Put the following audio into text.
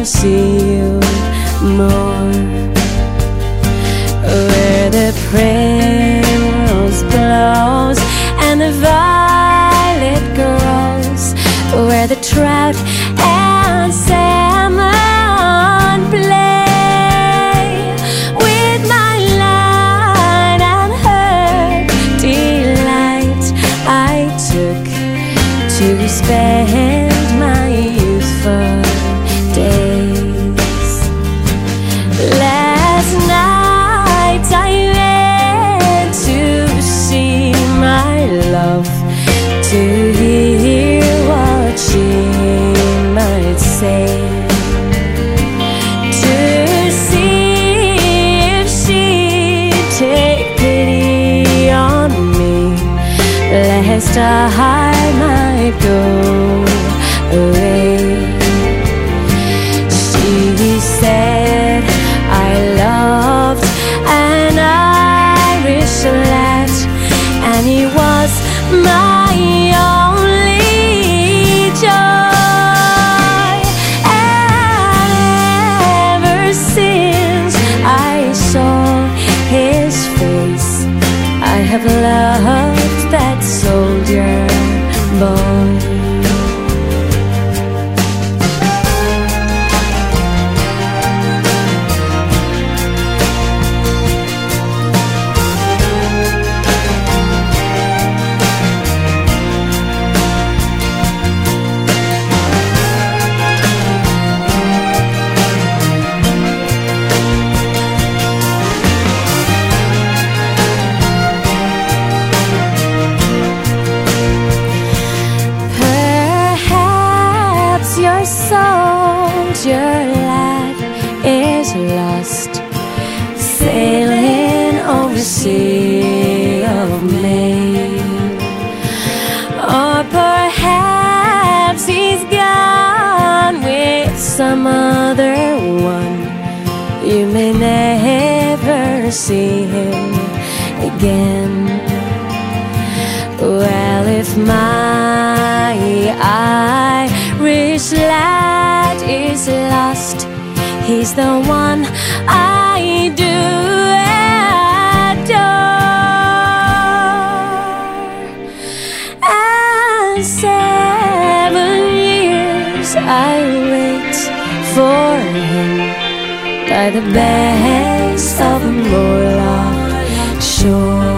see you more, where the primrose blows and the violet grows, where the trout and salmon play. With my light and her delight, I took to spend my youthful days. Last night I went to see my love, to hear what she might say, to see if she'd take pity on me, lest I might go away. She said I loved an Irish lad, and he was my only joy. And ever since I saw his face, I have loved that soldier boy. Your soldier lad is lost, sailing over sea of May. Or perhaps he's gone with some other one. You may never see him again. Well, if my Irish lad is lost, he's the one I do adore. And 7 years I wait for him by the banks of the Moorlock shore.